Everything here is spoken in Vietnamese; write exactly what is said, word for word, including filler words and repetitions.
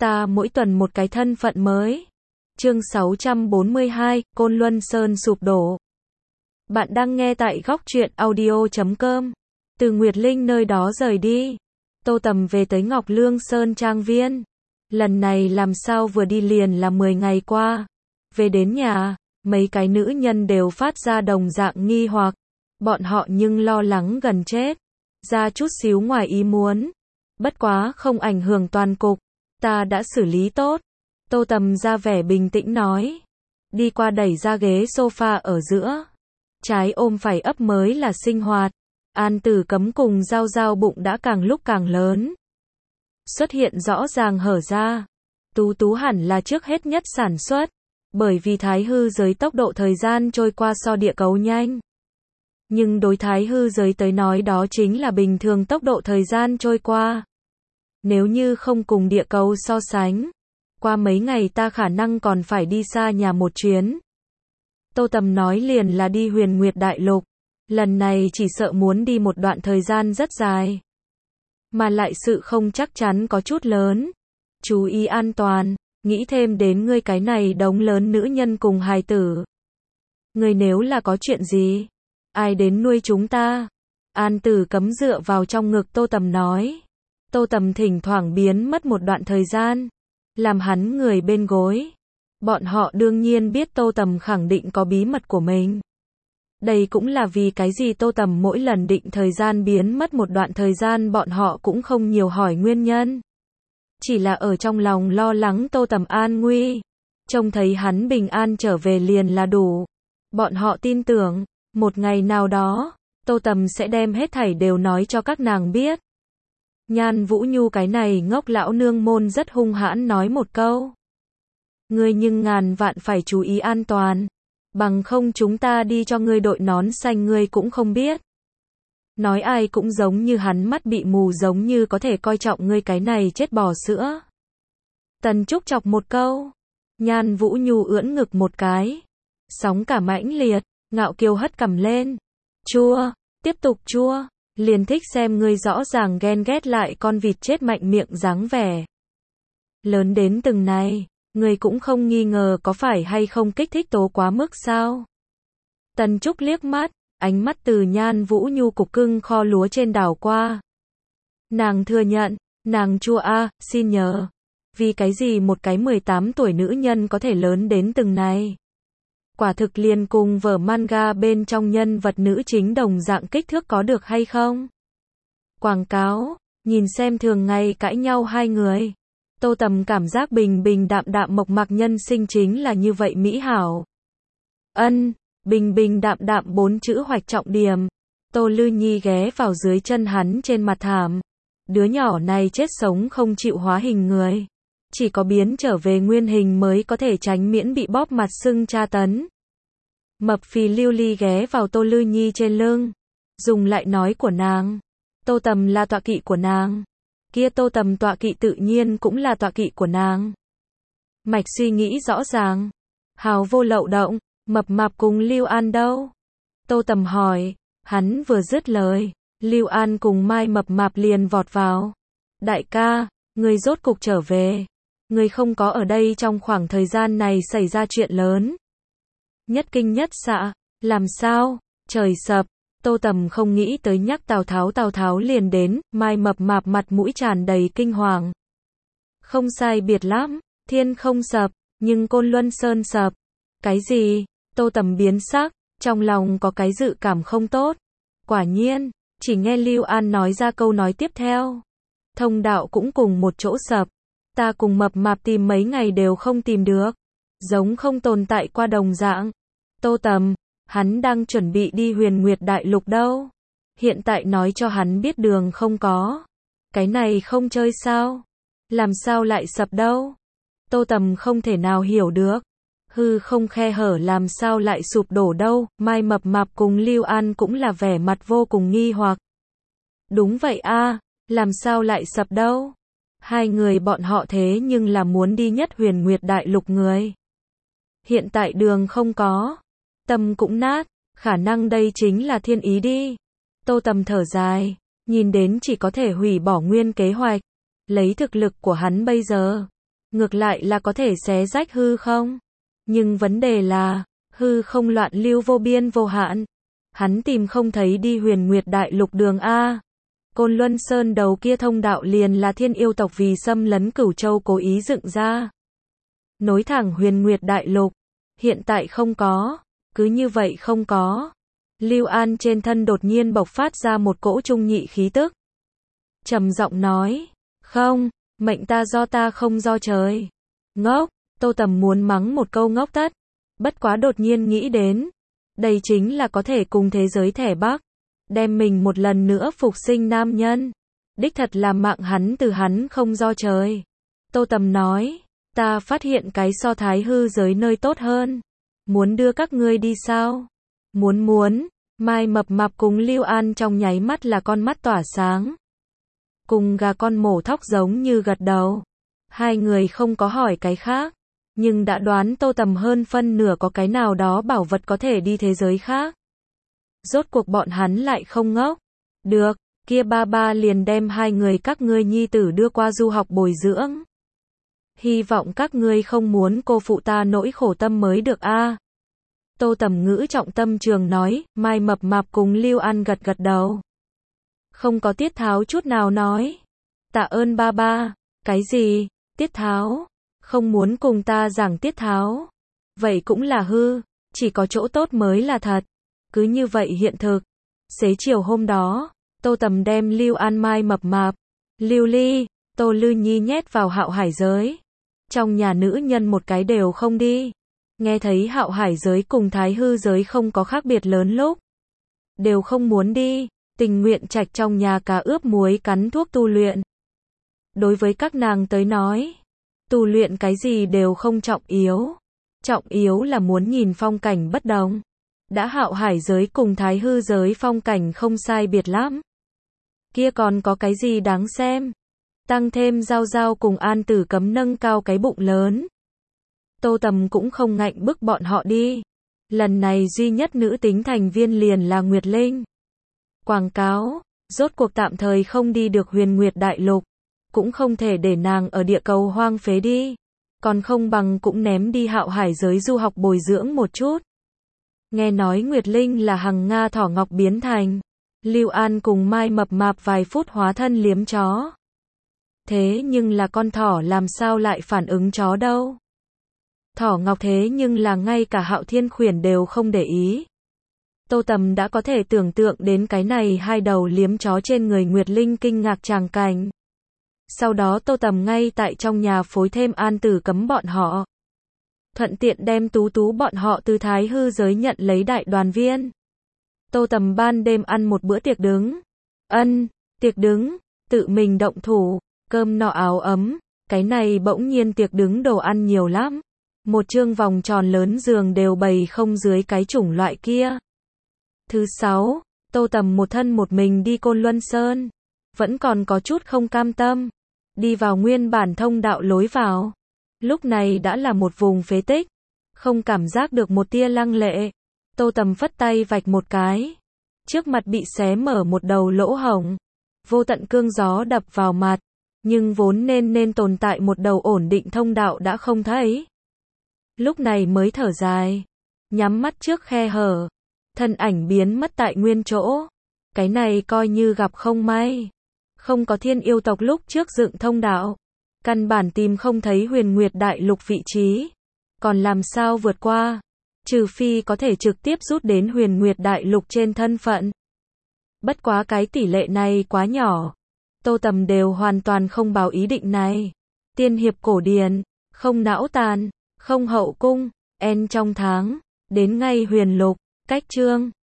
Ta mỗi tuần một cái thân phận mới. Chương sáu trăm bốn mươi hai, Côn Luân Sơn sụp đổ. Bạn đang nghe tại góc truyện audio chấm com. Từ Nguyệt Linh nơi đó rời đi, Tô Tầm về tới Ngọc Lương Sơn Trang Viên. Lần này làm sao vừa đi liền là mười ngày qua. Về đến nhà, mấy cái nữ nhân đều phát ra đồng dạng nghi hoặc. Bọn họ nhưng lo lắng gần chết. Ra chút xíu ngoài ý muốn. Bất quá không ảnh hưởng toàn cục. Ta đã xử lý tốt. Tô Tầm ra vẻ bình tĩnh nói. Đi qua đẩy ra ghế sofa ở giữa. Trái ôm phải ấp mới là sinh hoạt. An Tử Cấm cùng Giao Giao bụng đã càng lúc càng lớn. Xuất hiện rõ ràng hở ra. Tú Tú hẳn là trước hết nhất sản xuất. Bởi vì thái hư giới tốc độ thời gian trôi qua so địa cầu nhanh. Nhưng đối thái hư giới tới nói đó chính là bình thường tốc độ thời gian trôi qua. Nếu như không cùng địa cầu so sánh, qua mấy ngày ta khả năng còn phải đi xa nhà một chuyến. Tô Tầm nói liền là đi Huyền Nguyệt Đại Lục. Lần này chỉ sợ muốn đi một đoạn thời gian rất dài. Mà lại sự không chắc chắn có chút lớn. Chú ý an toàn, nghĩ thêm đến ngươi cái này đống lớn nữ nhân cùng hài tử. Ngươi nếu là có chuyện gì, ai đến nuôi chúng ta? An Tử Cấm dựa vào trong ngực Tô Tầm nói. Tô Tầm thỉnh thoảng biến mất một đoạn thời gian, làm hắn người bên gối. Bọn họ đương nhiên biết Tô Tầm khẳng định có bí mật của mình. Đây cũng là vì cái gì Tô Tầm mỗi lần định thời gian biến mất một đoạn thời gian bọn họ cũng không nhiều hỏi nguyên nhân. Chỉ là ở trong lòng lo lắng Tô Tầm an nguy. Trông thấy hắn bình an trở về liền là đủ. Bọn họ tin tưởng, một ngày nào đó, Tô Tầm sẽ đem hết thảy đều nói cho các nàng biết. Nhan Vũ Nhu cái này ngốc lão nương môn rất hung hãn nói một câu. Ngươi nhưng ngàn vạn phải chú ý an toàn. Bằng không chúng ta đi cho ngươi đội nón xanh ngươi cũng không biết. Nói ai cũng giống như hắn mắt bị mù giống như có thể coi trọng ngươi cái này chết bò sữa. Tần Trúc chọc một câu. Nhan Vũ Nhu ưỡn ngực một cái. Sóng cả mãnh liệt, ngạo kiều hất cằm lên. Chua, tiếp tục chua. Liền thích xem ngươi rõ ràng ghen ghét lại con vịt chết mạnh miệng dáng vẻ. Lớn đến từng này, ngươi cũng không nghi ngờ có phải hay không kích thích tố quá mức sao? Tần Trúc liếc mắt, ánh mắt từ Nhan Vũ Nhu cục cưng kho lúa trên đảo qua. Nàng thừa nhận, nàng chua a, xin nhờ. Vì cái gì một cái mười tám tuổi nữ nhân có thể lớn đến từng này? Quả thực liền cùng vở manga bên trong nhân vật nữ chính đồng dạng kích thước có được hay không? Quảng cáo, nhìn xem thường ngày cãi nhau hai người. Tô Tầm cảm giác bình bình đạm đạm mộc mạc nhân sinh chính là như vậy mỹ hảo. Ân, bình bình đạm đạm bốn chữ hoạch trọng điểm. Tô Lư Nhi ghé vào dưới chân hắn trên mặt thảm. Đứa nhỏ này chết sống không chịu hóa hình người. Chỉ có biến trở về nguyên hình mới có thể tránh miễn bị bóp mặt sưng tra tấn. Mập phì Lưu Ly ghé vào Tô Lư Nhi trên lưng. Dùng lại nói của nàng. Tô Tầm là tọa kỵ của nàng. Kia Tô Tầm tọa kỵ tự nhiên cũng là tọa kỵ của nàng. Mạch suy nghĩ rõ ràng. Hào vô lậu động, mập mạp cùng Lưu An đâu? Tô Tầm hỏi. Hắn vừa dứt lời, Lưu An cùng Mai mập mạp liền vọt vào. Đại ca, người rốt cục trở về. Người không có ở đây trong khoảng thời gian này xảy ra chuyện lớn. Nhất kinh nhất xạ, làm sao? Trời sập. Tô Tầm không nghĩ tới nhắc Tào Tháo Tào Tháo liền đến, Mai mập mạp mặt mũi tràn đầy kinh hoàng. Không sai biệt lắm, thiên không sập, nhưng Côn Luân Sơn sập. Cái gì? Tô Tầm biến sắc, trong lòng có cái dự cảm không tốt. Quả nhiên, chỉ nghe Lưu An nói ra câu nói tiếp theo. Thông đạo cũng cùng một chỗ sập. Ta cùng mập mạp tìm mấy ngày đều không tìm được. Giống không tồn tại qua đồng dạng. Tô Tầm, hắn đang chuẩn bị đi Huyền Nguyệt Đại Lục đâu. Hiện tại nói cho hắn biết đường không có. Cái này không chơi sao? Làm sao lại sập đâu? Tô Tầm không thể nào hiểu được. Hư không khe hở làm sao lại sụp đổ đâu? Mai mập mạp cùng Lưu An cũng là vẻ mặt vô cùng nghi hoặc. Đúng vậy a, làm sao lại sập đâu? Hai người bọn họ thế nhưng là muốn đi nhất Huyền Nguyệt Đại Lục người. Hiện tại đường không có. Tâm cũng nát, khả năng đây chính là thiên ý đi. Tô Tầm thở dài, nhìn đến chỉ có thể hủy bỏ nguyên kế hoạch. Lấy thực lực của hắn bây giờ, ngược lại là có thể xé rách hư không. Nhưng vấn đề là, hư không loạn lưu vô biên vô hạn. Hắn tìm không thấy đi Huyền Nguyệt Đại Lục đường A. Côn Luân Sơn đầu kia thông đạo liền là thiên yêu tộc vì xâm lấn Cửu Châu cố ý dựng ra. Nối thẳng Huyền Nguyệt Đại Lục. Hiện tại không có. Cứ như vậy không có. Lưu An trên thân đột nhiên bộc phát ra một cỗ trung nhị khí tức. Trầm giọng nói. Không, mệnh ta do ta không do trời. Ngốc, Tô Tầm muốn mắng một câu ngốc tất. Bất quá đột nhiên nghĩ đến. Đây chính là có thể cùng thế giới thẻ Bắc. Đem mình một lần nữa phục sinh nam nhân. Đích thật là mạng hắn từ hắn không do trời. Tô Tầm nói. Ta phát hiện cái so thái hư giới nơi tốt hơn. Muốn đưa các ngươi đi sao? Muốn muốn. Mai Mập Mạp cùng Lưu An trong nháy mắt là con mắt tỏa sáng. Cùng gà con mổ thóc giống như gật đầu. Hai người không có hỏi cái khác. Nhưng đã đoán Tô Tầm hơn phân nửa có cái nào đó bảo vật có thể đi thế giới khác. Rốt cuộc bọn hắn lại không ngốc. Được, kia ba ba liền đem hai người các ngươi nhi tử đưa qua du học bồi dưỡng. Hy vọng các ngươi không muốn cô phụ ta nỗi khổ tâm mới được a. Tô Tầm ngữ trọng tâm trường nói. Mai Mập Mạp cùng Lưu An gật gật đầu. Không có tiết tháo chút nào nói. Tạ ơn ba ba. Cái gì? Tiết tháo? Không muốn cùng ta giảng tiết tháo. Vậy cũng là hư. Chỉ có chỗ tốt mới là thật. Cứ như vậy hiện thực. Xế chiều hôm đó, Tô Tầm đem Lưu An, Mai Mập Mạp, Lưu Ly, Tô Lư Nhi nhét vào Hạo Hải giới. Trong nhà nữ nhân một cái đều không đi. Nghe thấy Hạo Hải giới cùng Thái Hư giới không có khác biệt lớn lúc. Đều không muốn đi, tình nguyện trạch trong nhà cá ướp muối cắn thuốc tu luyện. Đối với các nàng tới nói, tu luyện cái gì đều không trọng yếu. Trọng yếu là muốn nhìn phong cảnh bất đồng. Đã Hạo Hải giới cùng Thái Hư giới phong cảnh không sai biệt lắm. Kia còn có cái gì đáng xem. Tăng thêm Giao Giao cùng An Tử Cấm nâng cao cái bụng lớn. Tô Tầm cũng không ngạnh bức bọn họ đi. Lần này duy nhất nữ tính thành viên liền là Nguyệt Linh. Quảng cáo, rốt cuộc tạm thời không đi được Huyền Nguyệt Đại Lục. Cũng không thể để nàng ở địa cầu hoang phế đi. Còn không bằng cũng ném đi Hạo Hải giới du học bồi dưỡng một chút. Nghe nói Nguyệt Linh là hằng Nga thỏ ngọc biến thành. Lưu An cùng Mai Mập Mạp vài phút hóa thân liếm chó. Thế nhưng là con thỏ làm sao lại phản ứng chó đâu. Thỏ ngọc thế nhưng là ngay cả Hạo Thiên Khuyển đều không để ý. Tô Tầm đã có thể tưởng tượng đến cái này hai đầu liếm chó trên người Nguyệt Linh kinh ngạc tràng cảnh. Sau đó Tô Tầm ngay tại trong nhà phối thêm An Tử Cấm bọn họ. Thuận tiện đem Tú Tú bọn họ từ Thái Hư giới nhận lấy đại đoàn viên. Tô Tầm ban đêm ăn một bữa tiệc đứng. Ân, tiệc đứng, tự mình động thủ, cơm no áo ấm, cái này bỗng nhiên tiệc đứng đồ ăn nhiều lắm. Một chương vòng tròn lớn giường đều bày không dưới cái chủng loại kia. Thứ sáu, Tô Tầm một thân một mình đi Côn Luân Sơn. Vẫn còn có chút không cam tâm. Đi vào nguyên bản thông đạo lối vào. Lúc này đã là một vùng phế tích. Không cảm giác được một tia lăng lệ. Tô Tầm phất tay vạch một cái. Trước mặt bị xé mở một đầu lỗ hổng. Vô tận cương gió đập vào mặt. Nhưng vốn nên nên tồn tại một đầu ổn định thông đạo đã không thấy. Lúc này mới thở dài. Nhắm mắt trước khe hở. Thân ảnh biến mất tại nguyên chỗ. Cái này coi như gặp không may. Không có thiên yêu tộc lúc trước dựng thông đạo. Căn bản tìm không thấy Huyền Nguyệt Đại Lục vị trí. Còn làm sao vượt qua? Trừ phi có thể trực tiếp rút đến Huyền Nguyệt Đại Lục trên thân phận. Bất quá cái tỷ lệ này quá nhỏ. Tô Tầm đều hoàn toàn không báo ý định này. Tiên hiệp cổ điển, không não tàn, không hậu cung, en trong tháng, đến ngay huyền lục, cách chương.